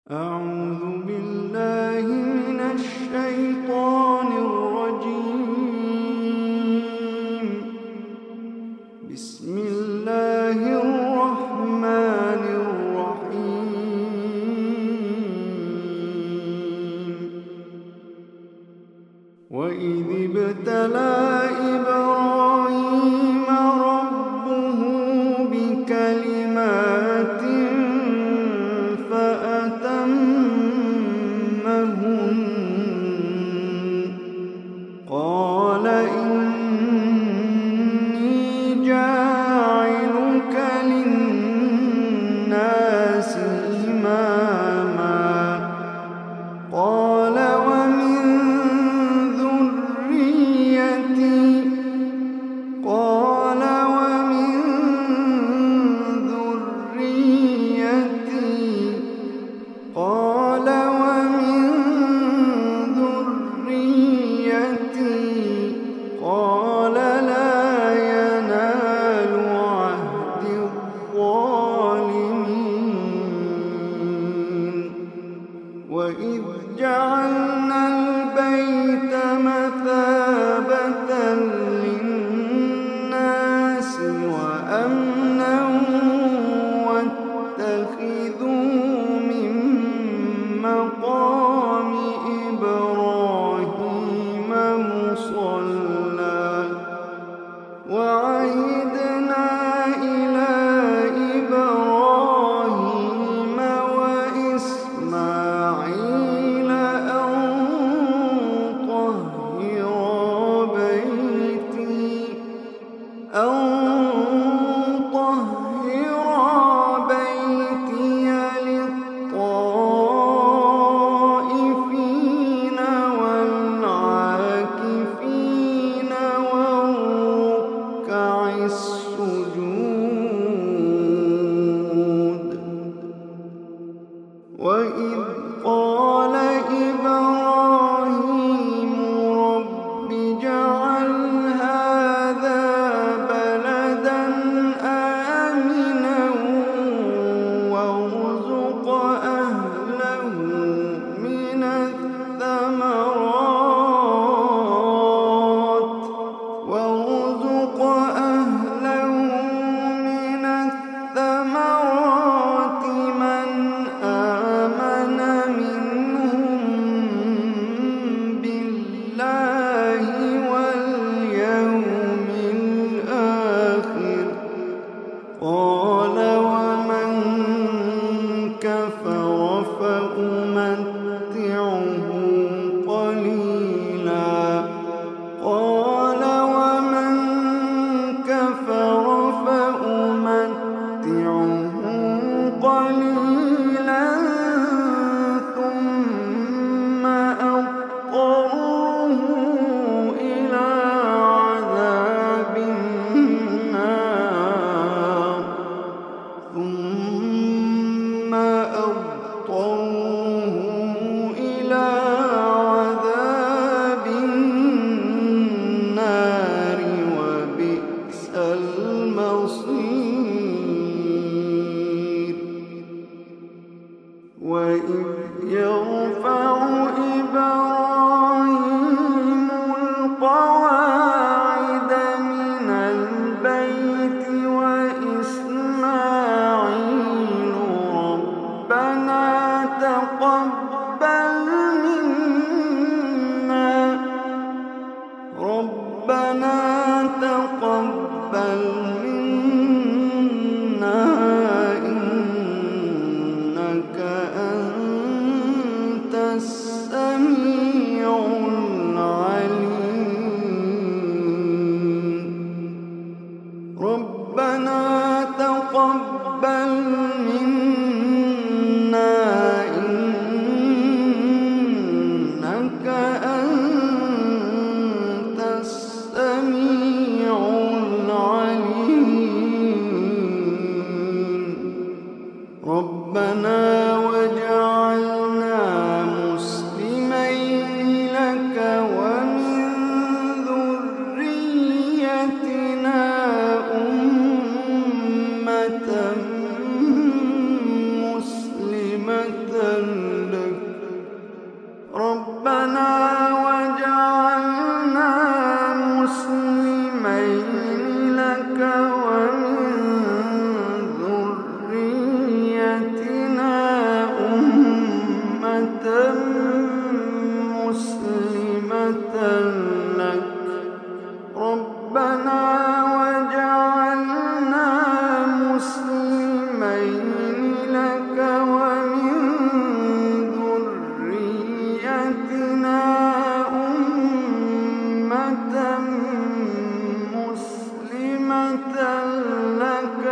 أعوذ بالله من الشيطان الرجيم. بسم الله الرحمن الرحيم. وإذ ابتلى إبراهيم ربه بكلمات قال إني جاعلك للناس إماما قال ومن ذريتي قال ومن ذريتي قال ومن ذريتي قال لا ينال عهد الظالمين. وإذ جعلنا البيت مثابة للناس وأمنا واتخذوا من مقام إبراهيم مصلى وعهدنا إلى إبراهيم وإسماعيل أن طهرا بيتي للطائفين والعاكفين والركع السجود. وإذ قال إبراهيم رب اجعل هذا بلدا آمنا وارزق أهله من الثمرات من آمن منهم بالله واليوم الآخر قال ومن كفر فأمتعه قليلا قال ومن كفر فأمتعه قليلا ثم أضطره إلى عذاب النار وبئس المصير. وإذ يرفع إبراهيم القواعد من البيت وإسماعيل ربنا تقبل منا إنك أنت السميع لك ربنا وجعلنا مسلمين لك ومن ذريتنا أمة مسلمة لك ربنا وجعلنا مسلمين لك ومن ذريتنا أمة مسلمة لك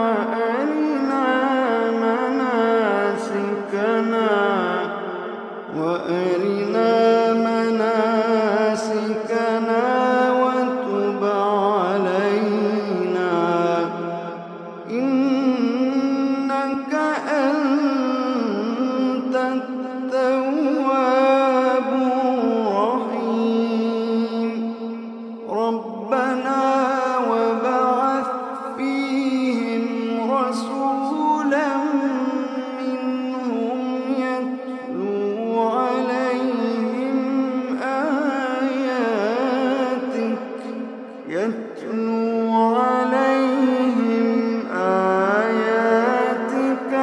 وأرنا مناسكنا وتب علينا إنك أنت التواب الرحيم ربنا وابعث فيهم رسولا منهم يتلو عليهم آياتك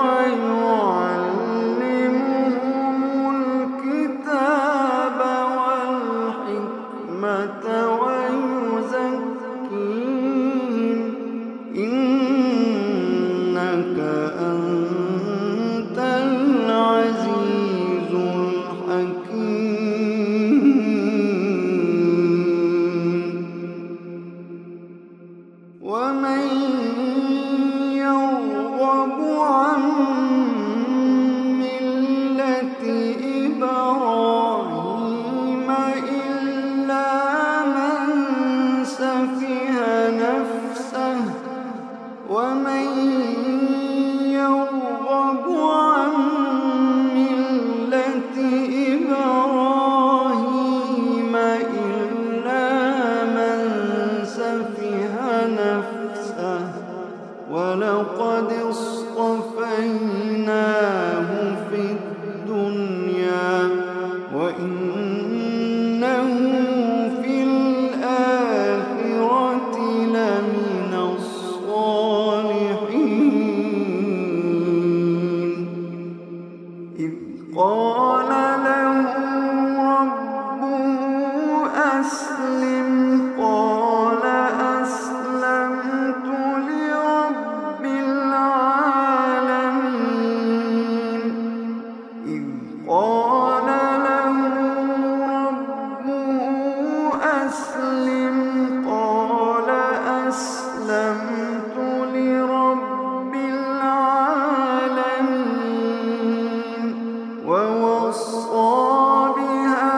ويعلمهم الكتاب والحكمة ويزكيهم إنك أنت العزيز الحكيم ومن يرغب عن ملة إبراهيم إلا من سفه نفسه ومن يرغب عن ملة إبراهيم إلا من سفه نفسه ولقد اصطفيناه في الدنيا وإنه في الآخرة لمن الصالحين إذ قال له ربه أسلم قال أسلمت لرب العالمين إذ قال له ربه أسلم قال أسلمت لرب العالمين ووصى بها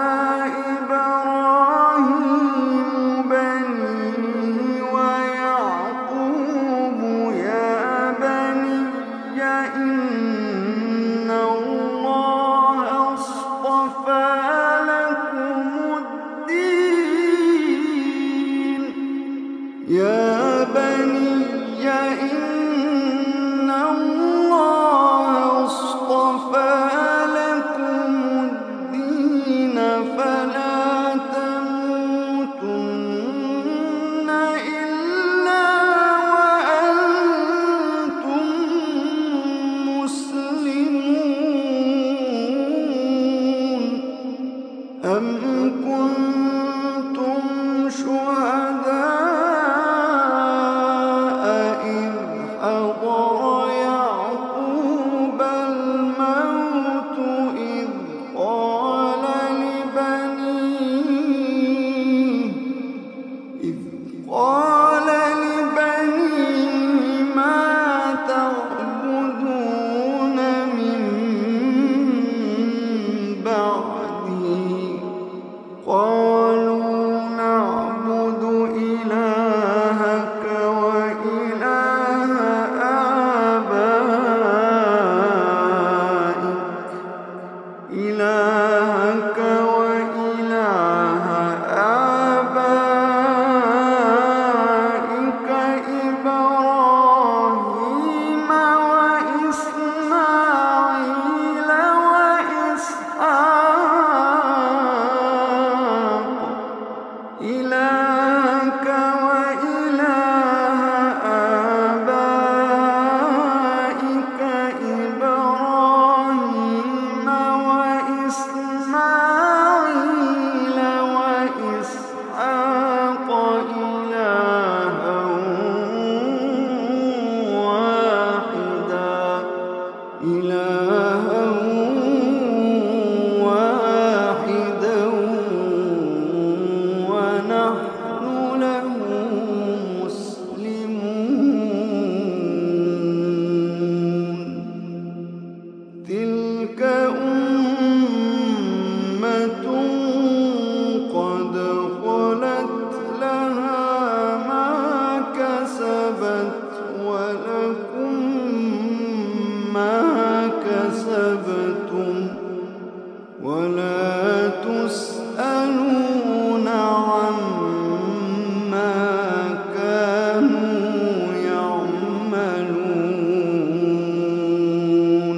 إبراهيم بنيه ويعقوب يا بني إن الله أمة قد خلت لها ما كسبت ولكم ما كسبتم ولا تسألون عما كانوا يعملون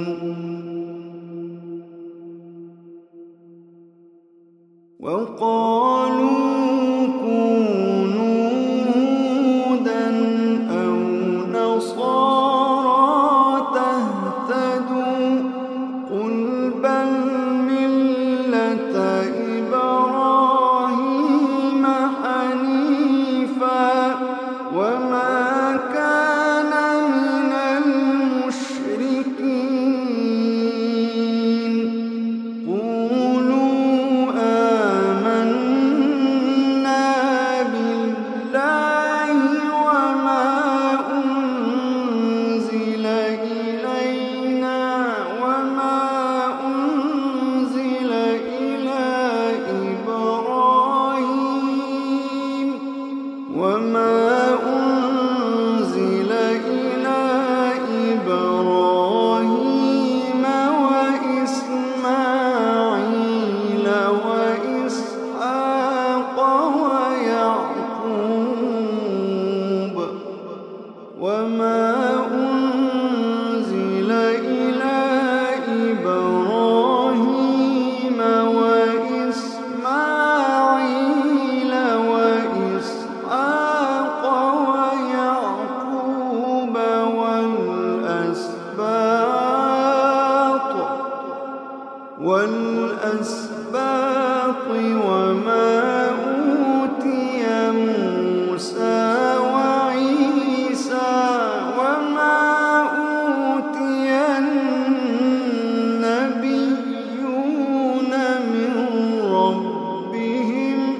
وقالوا كونوا هودا أو نصارى تهتدوا قل بل ملة إبراهيم حنيفا وما كان من المشركين قولوا آمنا بالله وما أنزل إلينا وما أنزل إلى إبراهيم وإسماعيل وإسحاق ويعقوب وما أنزل إلى إبراهيم وإسماعيل وإسحاق ويعقوب والأسباط وما أوتي موسى وعيسى وما أوتي النبيون من ربهم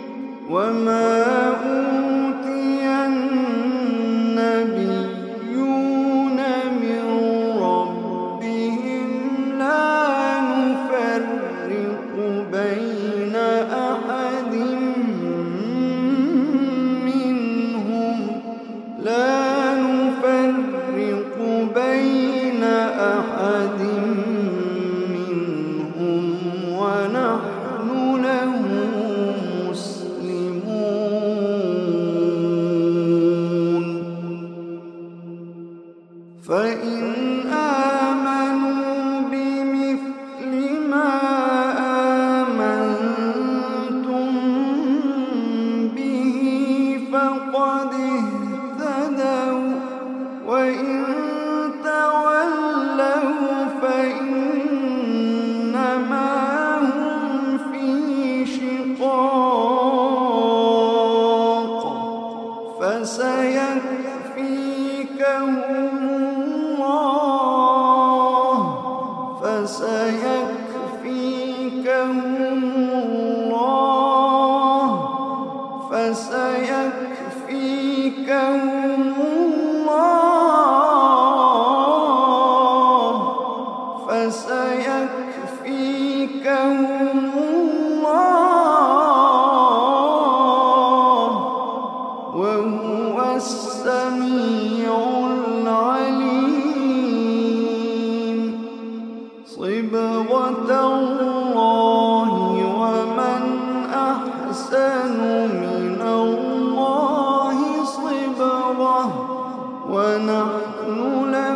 لا نفرق بين أحد منهم ونحن له مسلمون فإن آمنوا بمثل ما آمنتم به فقد اهتدوا وإن تولوا فإنما هم في شقاق فسيكفيكهم الله وهو السميع العليم صبغة الله ومن أحسن من الله صبغة ونحن له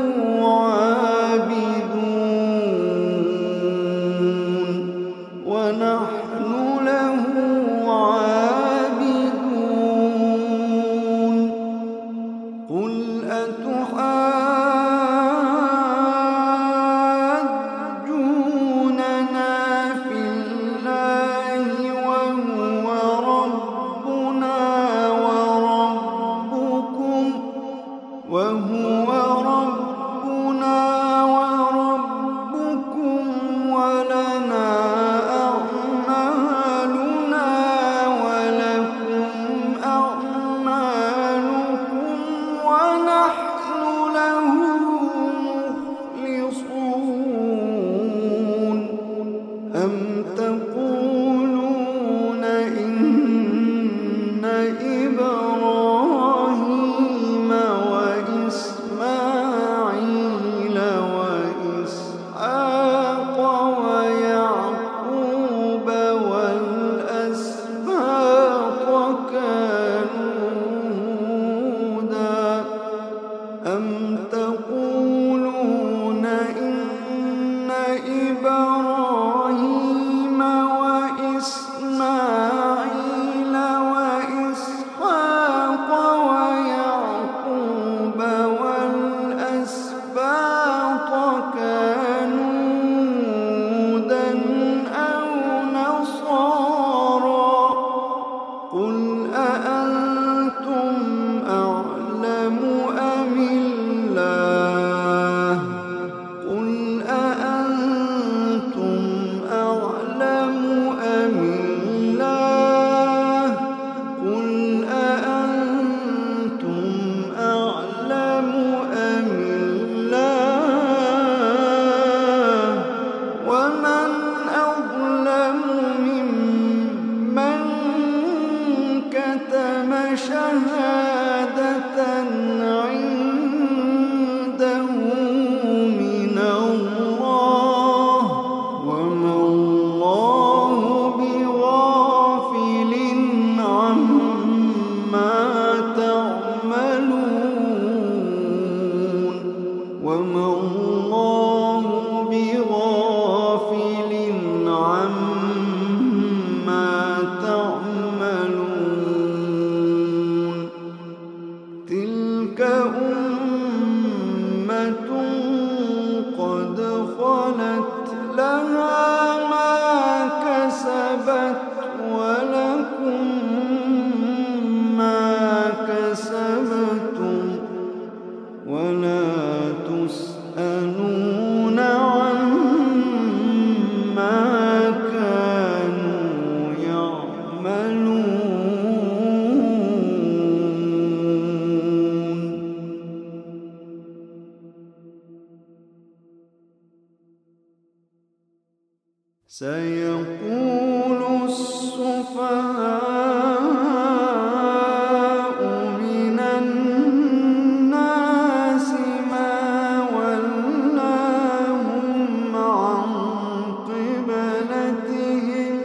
عابدون قل أتحاجوننا في الله وهو رب لها ما كسبت ولكم ما كسبتم ولا تسألون عما كانوا يعملون. سيقول السفهاء من الناس ما ولاهم عن قبلتهم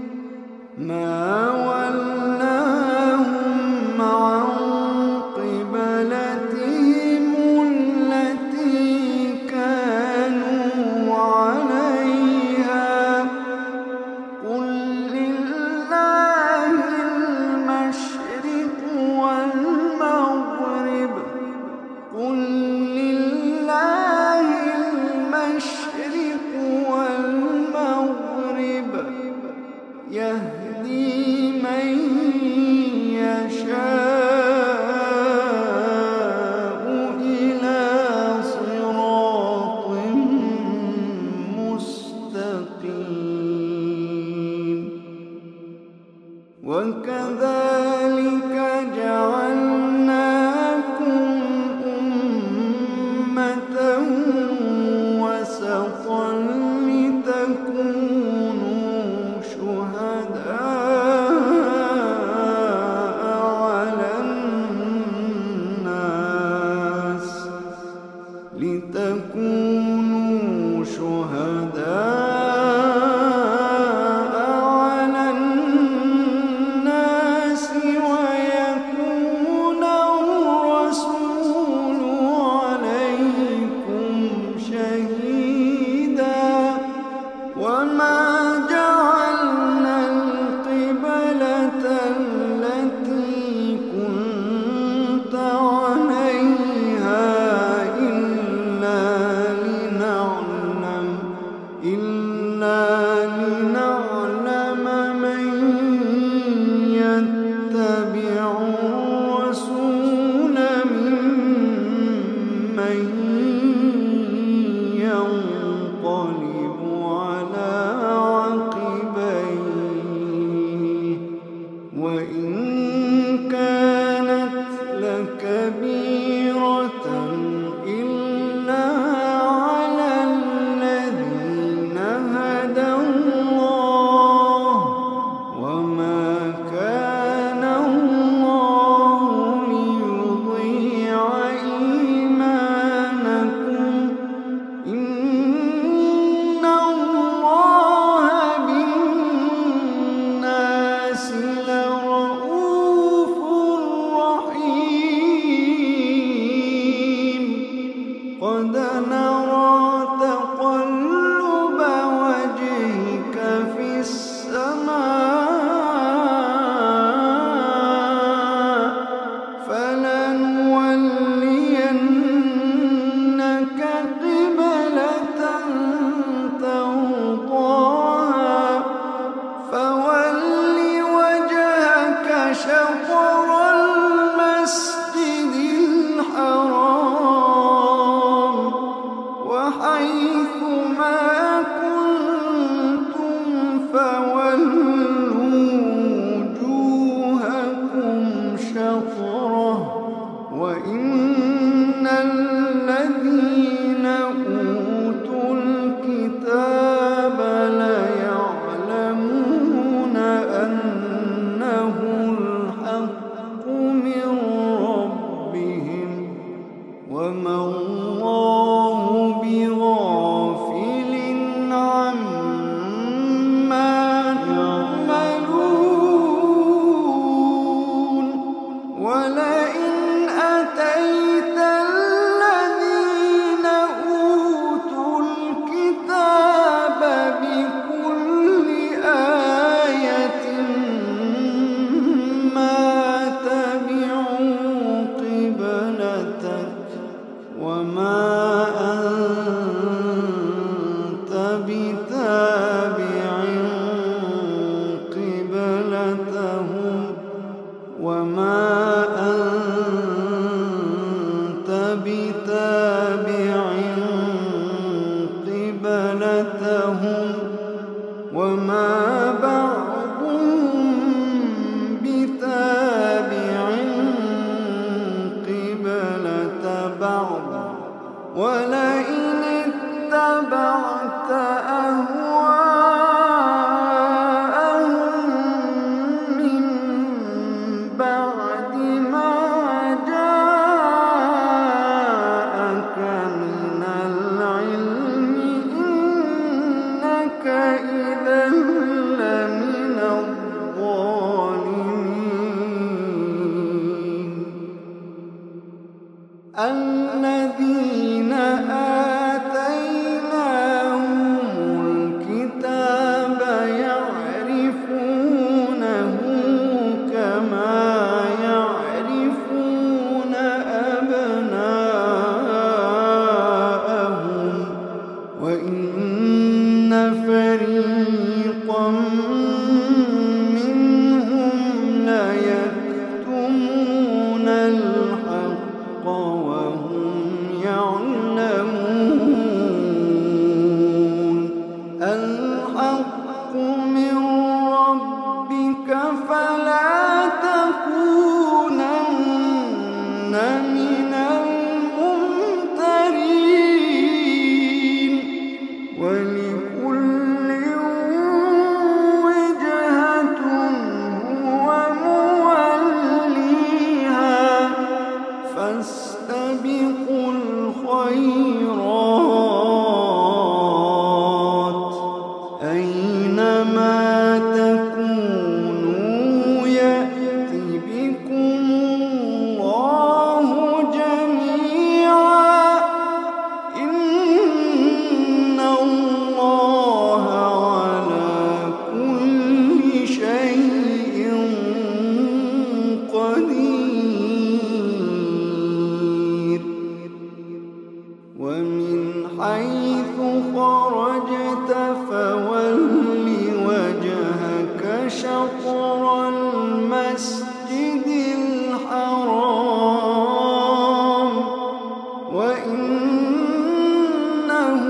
التي كانوا عليها. قل لله المشرق والمغرب يهدي من يشاء إلى صراط مستقيم. وكذلك جعلناكم أمة وسطا لتكونوا شهداء على الناس بتابع قبلتهم وما أنت بتابع قبلتهم وما بعضهم بتابع قبلة بعض ولئن اتبعت أهواءهم من بعد ما جاءك من العلم إنك إذا لمن الظالمين الذين آتيناهم الكتاب يعرفونه كما يعرفون أبناءهم وإن فريقا منهم ليكتمون الحق وهم يعلمون الحق من ربك فلا تكونن من الممترين ولكل وجهة هو موليها فاستبقوا الخيرات أينما تكونوا يأت بكم الله جميعا إن الله على كل شيء قدير ومن حيث خرجت فول وجهك شطر المسجد الحرام وإنه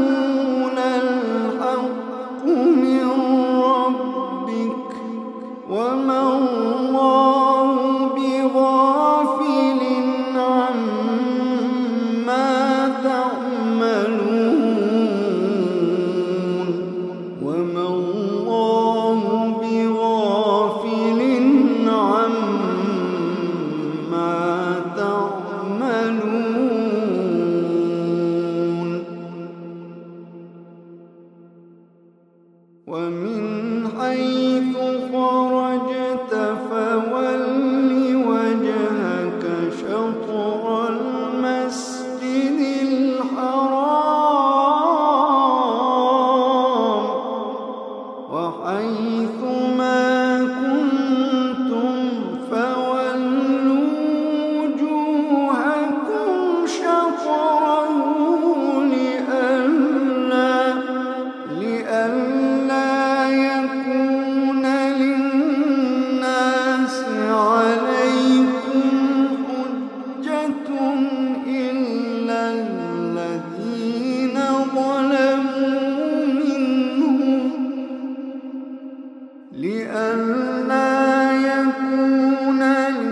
للحق من ربك وما الله بغافل عما تعملون وما الله بغافل عما تعملون ومن حيث خرجت فول وجهك شطر المسجد الحرام وحيث ما كنتم فولوا وجوهكم شطره لئلا يكون للناس عليكم حجة إلا الذين ظلموا منهم لئلا يكون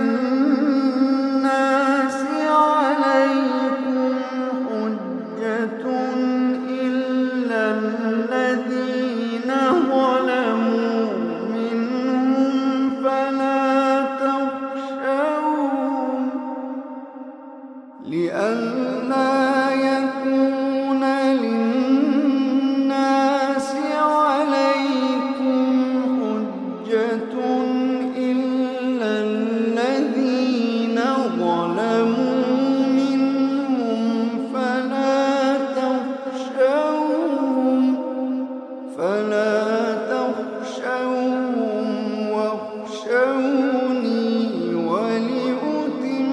للناس عليكم حجة إلا الذين ظلموا منهم فلا تخشوهم لئلا يكون للناس عليكم حجة إلا الذين ظلموا منهم فلا تخشوهم واخشوني ولأتم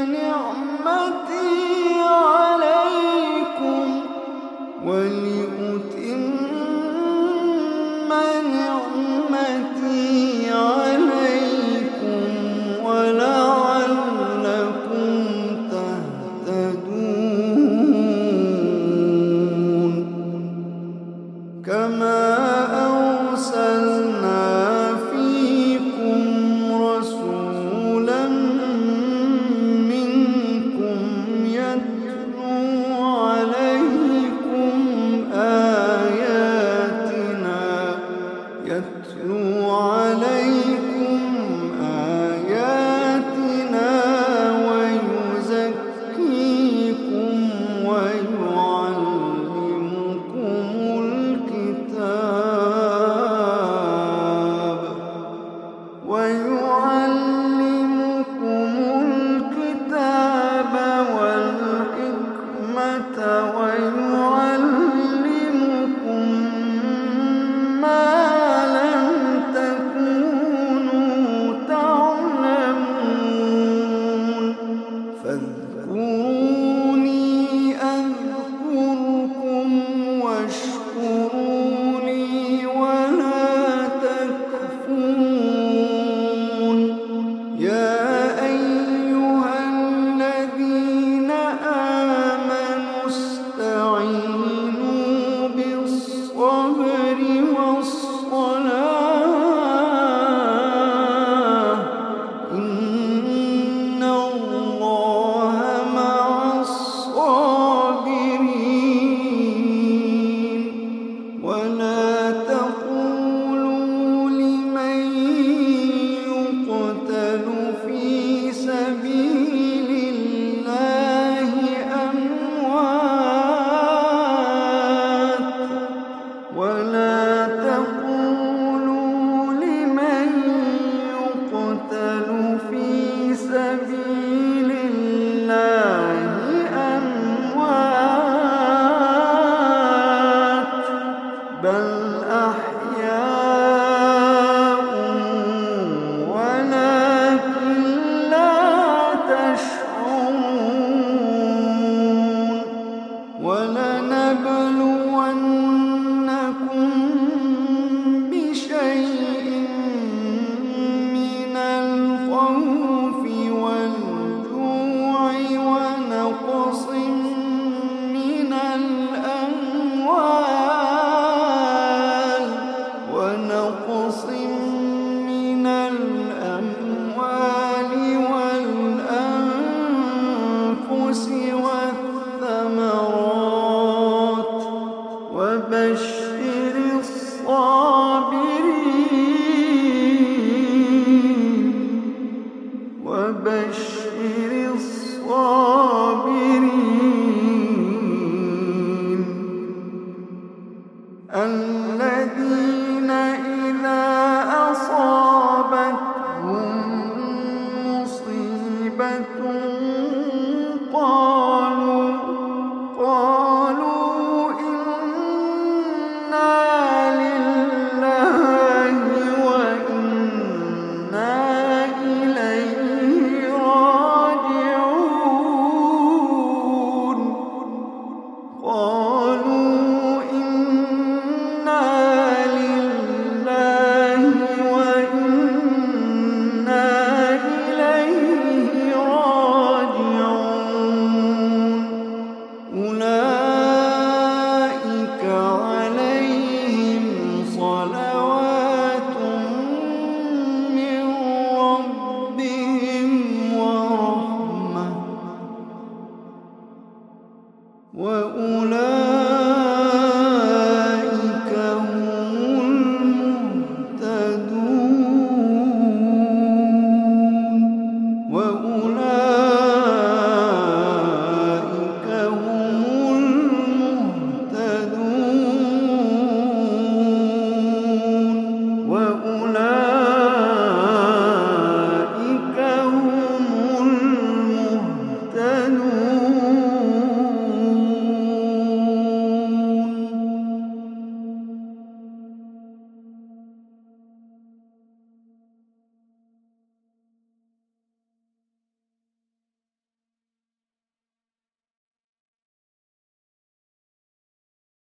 نعمتي عليكم نعمتي عليكم ولعلكم تهتدون كما أرسلنا فيكم رسولا منكم يتلو عليكم آياتنا ويزكيكم ويعلمكم الكتاب والحكمة ويعلمكم ما لم تكونوا تعلمون فاذكروني أذكركم واشكروا لي ولا تكفرون يا أيها الذين آمنوا استعينوا بالصبر والصلاة إن الله مع الصابرين ولا تقولوا لمن يقتل في سبيل الله أموات ولا تقولوا لمن يقتل في سبيل الله أموات بل أحياء ولكن لا تشعرون ولنبلونكم بشيء من الخوف والجوع ونقص من الأموال والأنفس والثمرات وبشر الصابرين